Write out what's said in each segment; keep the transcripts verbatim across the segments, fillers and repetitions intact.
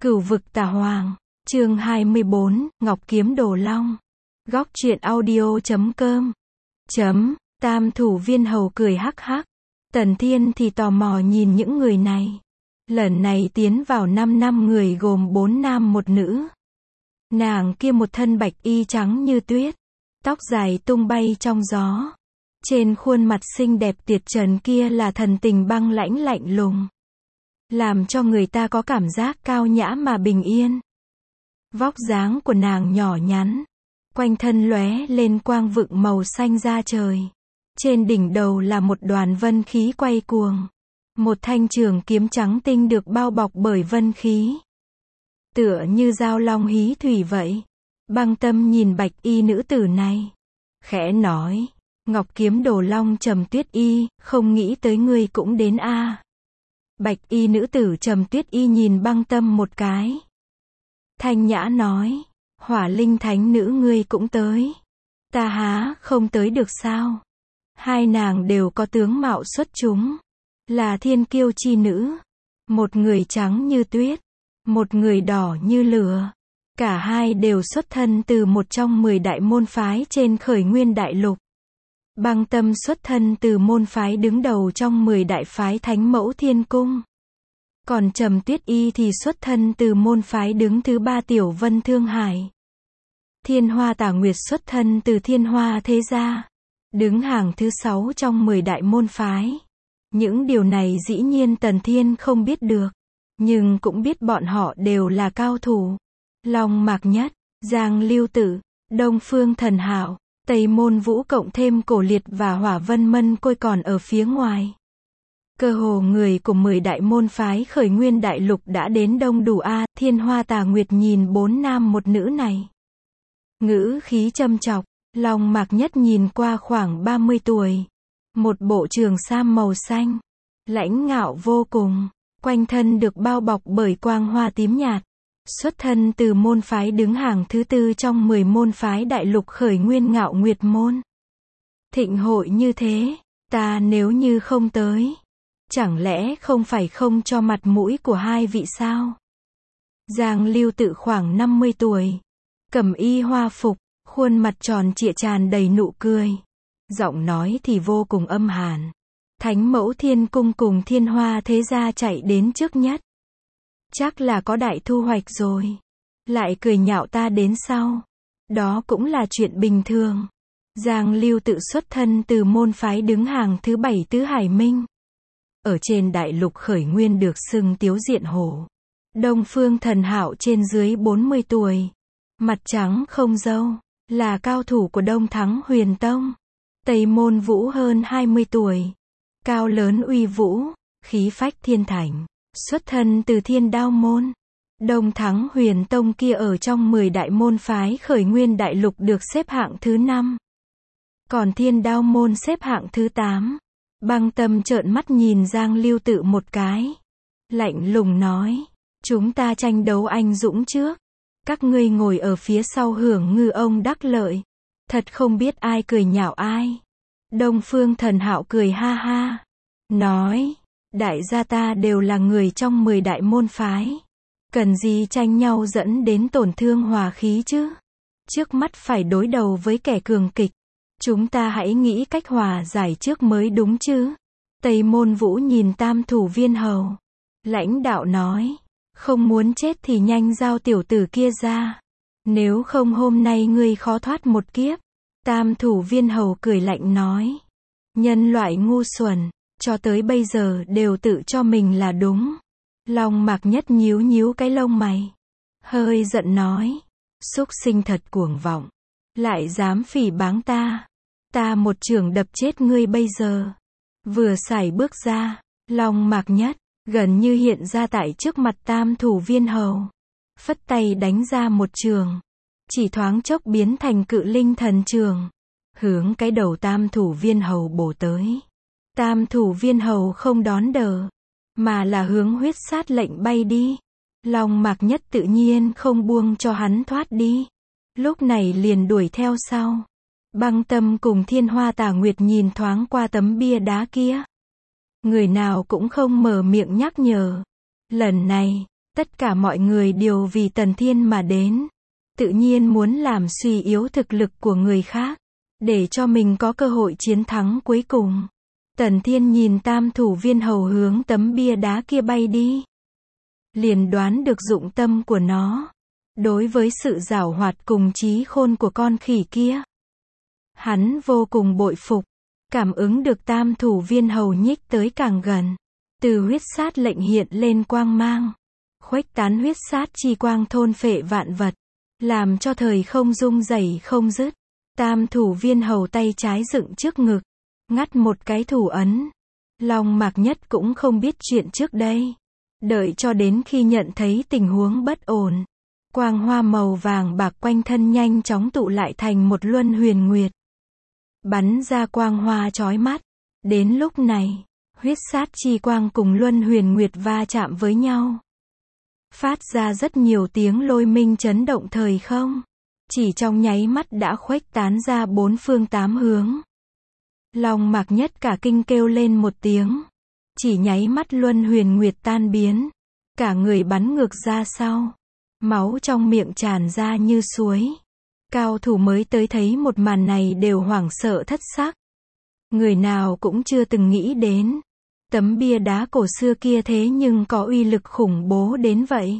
Cửu vực tà hoàng, chương hai mươi bốn, Ngọc Kiếm Đồ Long. Góc truyện audio chấm com. Chấm, Tam thủ viên hầu cười hắc hắc. Tần Thiên thì tò mò nhìn những người này. Lần này tiến vào năm năm người gồm bốn nam một nữ. Nàng kia một thân bạch y trắng như tuyết, tóc dài tung bay trong gió. Trên khuôn mặt xinh đẹp tuyệt trần kia là thần tình băng lãnh lạnh lùng, làm cho người ta có cảm giác cao nhã mà bình yên. Vóc dáng của nàng nhỏ nhắn, quanh thân lóe lên quang vựng màu xanh da trời. Trên đỉnh đầu là một đoàn vân khí quay cuồng. Một thanh trường kiếm trắng tinh được bao bọc bởi vân khí, tựa như dao long hí thủy vậy. Băng Tâm nhìn bạch y nữ tử này, khẽ nói: Ngọc Kiếm Đồ Long Trầm Tuyết Y, không nghĩ tới ngươi cũng đến a. À. Bạch y nữ tử Trầm Tuyết Y nhìn Băng Tâm một cái, thanh nhã nói: Hỏa Linh Thánh Nữ ngươi cũng tới. Ta há không tới được sao? Hai nàng đều có tướng mạo xuất chúng, là thiên kiêu chi nữ. Một người trắng như tuyết, một người đỏ như lửa. Cả hai đều xuất thân từ một trong mười đại môn phái trên khởi nguyên đại lục. Băng Tâm xuất thân từ môn phái đứng đầu trong mười đại phái Thánh Mẫu Thiên Cung. Còn Trầm Tuyết Y thì xuất thân từ môn phái đứng thứ ba Tiểu Vân Thương Hải. Thiên Hoa Tà Nguyệt xuất thân từ Thiên Hoa Thế Gia, đứng hàng thứ sáu trong mười đại môn phái. Những điều này dĩ nhiên Tần Thiên không biết được, nhưng cũng biết bọn họ đều là cao thủ. Long Mạc Nhất, Giang Lưu Tử, Đông Phương Thần Hạo, Tây Môn Vũ cộng thêm Cổ Liệt và Hỏa Vân Mân Côi còn ở phía ngoài. Cơ hồ người của mười đại môn phái khởi nguyên đại lục đã đến đông đủ a. Thiên Hoa Tà Nguyệt nhìn bốn nam một nữ này, ngữ khí châm chọc. Long Mạc Nhất nhìn qua khoảng ba mươi tuổi, một bộ trường sam màu xanh, lãnh ngạo vô cùng, quanh thân được bao bọc bởi quang hoa tím nhạt. Xuất thân từ môn phái đứng hàng thứ tư trong mười môn phái đại lục khởi nguyên Ngạo Nguyệt môn. Thịnh hội như thế, ta nếu như không tới, chẳng lẽ không phải không cho mặt mũi của hai vị sao? Giang Lưu Tự khoảng năm mươi tuổi, cẩm y hoa phục, khuôn mặt tròn trịa tràn đầy nụ cười, giọng nói thì vô cùng âm hàn. Thánh Mẫu Thiên Cung cùng Thiên Hoa Thế Gia chạy đến trước nhất, chắc là có đại thu hoạch rồi, lại cười nhạo ta đến sau. Đó cũng là chuyện bình thường. Giang Lưu Tự xuất thân từ môn phái đứng hàng thứ bảy Tứ Hải Minh, ở trên đại lục khởi nguyên được xưng Tiếu Diện Hổ. Đông Phương Thần Hạo trên dưới bốn mươi tuổi, mặt trắng không râu, là cao thủ của Đông Thắng Huyền Tông. Tây Môn Vũ hơn hai mươi tuổi, cao lớn uy vũ, khí phách thiên thành, xuất thân từ Thiên Đao môn. Đông Thắng Huyền Tông kia ở trong mười đại môn phái khởi nguyên đại lục được xếp hạng thứ năm, còn Thiên Đao môn xếp hạng thứ tám. Băng Tâm trợn mắt nhìn Giang Lưu Tự một cái, lạnh lùng nói: Chúng ta tranh đấu anh dũng trước, các ngươi ngồi ở phía sau hưởng ngư ông đắc lợi, thật không biết ai cười nhạo ai. Đông Phương Thần Hạo cười ha ha, nói: Đại gia ta đều là người trong mười đại môn phái, cần gì tranh nhau dẫn đến tổn thương hòa khí chứ? Trước mắt phải đối đầu với kẻ cường kịch, chúng ta hãy nghĩ cách hòa giải trước mới đúng chứ. Tây Môn Vũ nhìn Tam thủ viên hầu, lãnh đạo nói: Không muốn chết thì nhanh giao tiểu tử kia ra, nếu không hôm nay ngươi khó thoát một kiếp. Tam thủ viên hầu cười lạnh nói: Nhân loại ngu xuẩn, cho tới bây giờ đều tự cho mình là đúng. Long Mạc Nhất nhíu nhíu cái lông mày, hơi giận nói: Súc sinh thật cuồng vọng, lại dám phỉ báng ta, ta một chưởng đập chết ngươi bây giờ. Vừa sải bước ra, Long Mạc Nhất gần như hiện ra tại trước mặt Tam thủ viên hầu, phất tay đánh ra một chưởng, chỉ thoáng chốc biến thành Cự Linh Thần Chưởng, hướng cái đầu Tam thủ viên hầu bổ tới. Tam thủ viên hầu không đón đỡ, mà là hướng huyết sát lệnh bay đi. Long Mạc Nhất tự nhiên không buông cho hắn thoát đi, lúc này liền đuổi theo sau. Băng Tâm cùng Thiên Hoa Tà Nguyệt nhìn thoáng qua tấm bia đá kia, người nào cũng không mở miệng nhắc nhở. Lần này, Tất cả mọi người đều vì Tần Thiên mà đến. Tự nhiên muốn làm suy yếu thực lực của người khác, để cho mình có cơ hội chiến thắng cuối cùng. Tần Thiên nhìn Tam Thủ Viên Hầu hướng tấm bia đá kia bay đi. Liền đoán được dụng tâm của nó. Đối với sự giảo hoạt cùng trí khôn của con khỉ kia, hắn vô cùng bội phục. Cảm ứng được Tam Thủ Viên Hầu nhích tới càng gần. Từ huyết sát lệnh hiện lên quang mang. Khuếch tán huyết sát chi quang thôn phệ vạn vật. Làm cho thời không rung rẩy không dứt. Tam Thủ Viên Hầu tay trái dựng trước ngực. Ngắt một cái thủ ấn. Long Mạc Nhất cũng không biết chuyện trước đây. Đợi cho đến khi nhận thấy tình huống bất ổn. Quang hoa màu vàng bạc quanh thân nhanh chóng tụ lại thành một luân huyền nguyệt. Bắn ra quang hoa chói mắt. Đến lúc này, huyết sát chi quang cùng luân huyền nguyệt va chạm với nhau. Phát ra rất nhiều tiếng lôi minh chấn động thời không. Chỉ trong nháy mắt đã khuếch tán ra bốn phương tám hướng. Long Mạc Nhất cả kinh kêu lên một tiếng. Chỉ nháy mắt luân huyền nguyệt tan biến. Cả người bắn ngược ra sau. Máu trong miệng tràn ra như suối. Cao thủ mới tới thấy một màn này đều hoảng sợ thất sắc. Người nào cũng chưa từng nghĩ đến. Tấm bia đá cổ xưa kia thế nhưng có uy lực khủng bố đến vậy.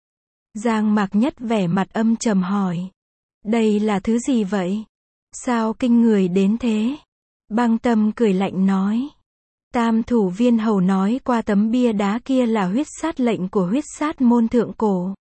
Giang Mạc Nhất vẻ mặt âm trầm hỏi. Đây là thứ gì vậy? Sao kinh người đến thế? Băng Tâm cười lạnh nói. Tam Thủ Viên Hầu nói qua tấm bia đá kia là huyết sát lệnh của huyết sát môn thượng cổ.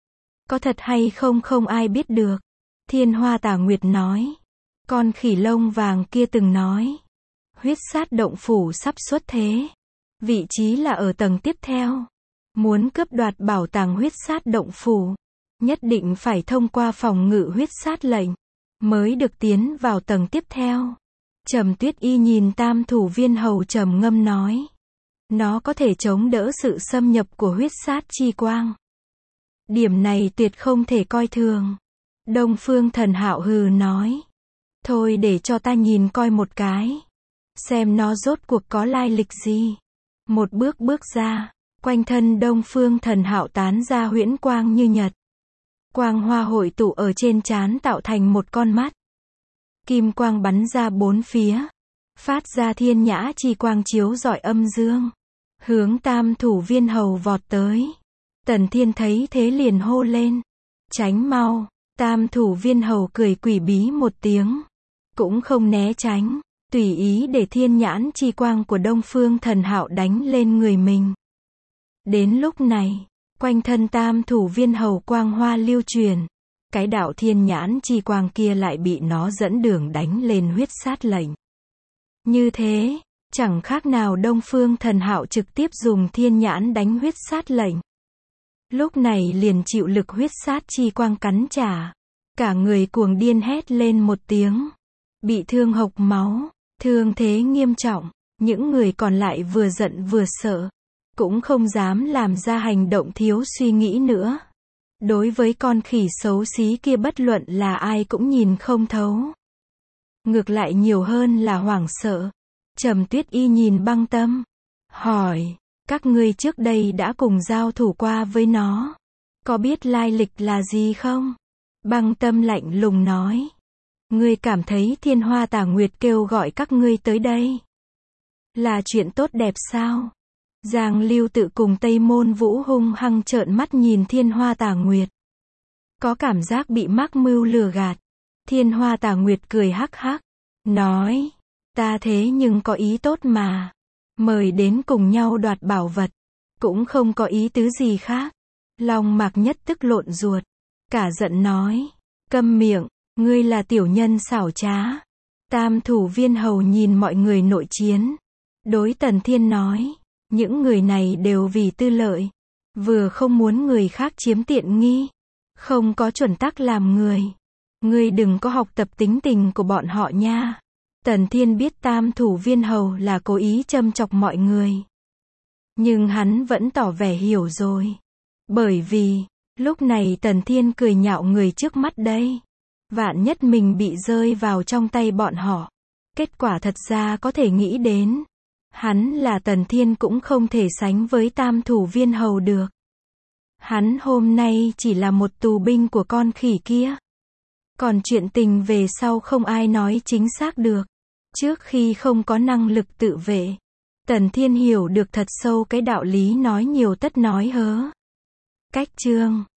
Có thật hay không không ai biết được. Thiên Hoa Tà Nguyệt nói. Con khỉ lông vàng kia từng nói. Huyết sát động phủ sắp xuất thế. Vị trí là ở tầng tiếp theo. Muốn cướp đoạt bảo tàng huyết sát động phủ. Nhất định phải thông qua phòng ngự huyết sát lệnh. Mới được tiến vào tầng tiếp theo. Trầm Tuyết Y nhìn Tam Thủ Viên Hầu trầm ngâm nói. Nó có thể chống đỡ sự xâm nhập của huyết sát chi quang. Điểm này tuyệt không thể coi thường. Đông Phương Thần Hạo hừ nói. Thôi để cho ta nhìn coi một cái. Xem nó rốt cuộc có lai lịch gì. Một bước bước ra. Quanh thân Đông Phương Thần Hạo tán ra huyễn quang như nhật. Quang hoa hội tụ ở trên trán tạo thành một con mắt. Kim quang bắn ra bốn phía. Phát ra thiên nhã chi quang chiếu rọi âm dương. Hướng Tam Thủ Viên Hầu vọt tới. Tần Thiên thấy thế liền hô lên. Tránh mau. Tam Thủ Viên Hầu cười quỷ bí một tiếng. Cũng không né tránh. Tùy ý để thiên nhãn chi quang của Đông Phương Thần Hạo đánh lên người mình. Đến lúc này, quanh thân Tam Thủ Viên Hầu quang hoa lưu truyền. Cái đạo thiên nhãn chi quang kia lại bị nó dẫn đường đánh lên huyết sát lệnh. Như thế, chẳng khác nào Đông Phương Thần Hạo trực tiếp dùng thiên nhãn đánh huyết sát lệnh. Lúc này liền chịu lực huyết sát chi quang cắn trả. Cả người cuồng điên hét lên một tiếng. Bị thương hộc máu, thương thế nghiêm trọng. Những người còn lại vừa giận vừa sợ. Cũng không dám làm ra hành động thiếu suy nghĩ nữa. Đối với con khỉ xấu xí kia bất luận là ai cũng nhìn không thấu. Ngược lại nhiều hơn là hoảng sợ. Trầm Tuyết Y nhìn Băng Tâm. Hỏi, các ngươi trước đây đã cùng giao thủ qua với nó. Có biết lai lịch là gì không? Băng Tâm lạnh lùng nói. Ngươi cảm thấy Thiên Hoa Tà Nguyệt kêu gọi các ngươi tới đây. Là chuyện tốt đẹp sao? Giang Lưu Tự cùng Tây Môn Vũ hung hăng trợn mắt nhìn Thiên Hoa Tà Nguyệt. Có cảm giác bị mắc mưu lừa gạt. Thiên Hoa Tà Nguyệt cười hắc hắc. Nói, ta thế nhưng có ý tốt mà. Mời đến cùng nhau đoạt bảo vật. Cũng không có ý tứ gì khác. Long Mạc Nhất tức lộn ruột. Cả giận nói. Câm miệng, ngươi là tiểu nhân xảo trá. Tam Thủ Viên Hầu nhìn mọi người nội chiến. Đối Tần Thiên nói. Những người này đều vì tư lợi. Vừa không muốn người khác chiếm tiện nghi. Không có chuẩn tắc làm người. Ngươi đừng có học tập tính tình của bọn họ nha. Tần Thiên biết Tam Thủ Viên Hầu là cố ý châm chọc mọi người. Nhưng hắn vẫn tỏ vẻ hiểu rồi. Bởi vì, lúc này Tần Thiên cười nhạo người trước mắt đây. Vạn nhất mình bị rơi vào trong tay bọn họ. Kết quả thật ra có thể nghĩ đến. Hắn là Tần Thiên cũng không thể sánh với Tam Thủ Viên Hầu được. Hắn hôm nay chỉ là một tù binh của con khỉ kia. Còn chuyện tình về sau không ai nói chính xác được. Trước khi không có năng lực tự vệ, Tần Thiên hiểu được thật sâu cái đạo lý nói nhiều tất nói hớ. Cách chương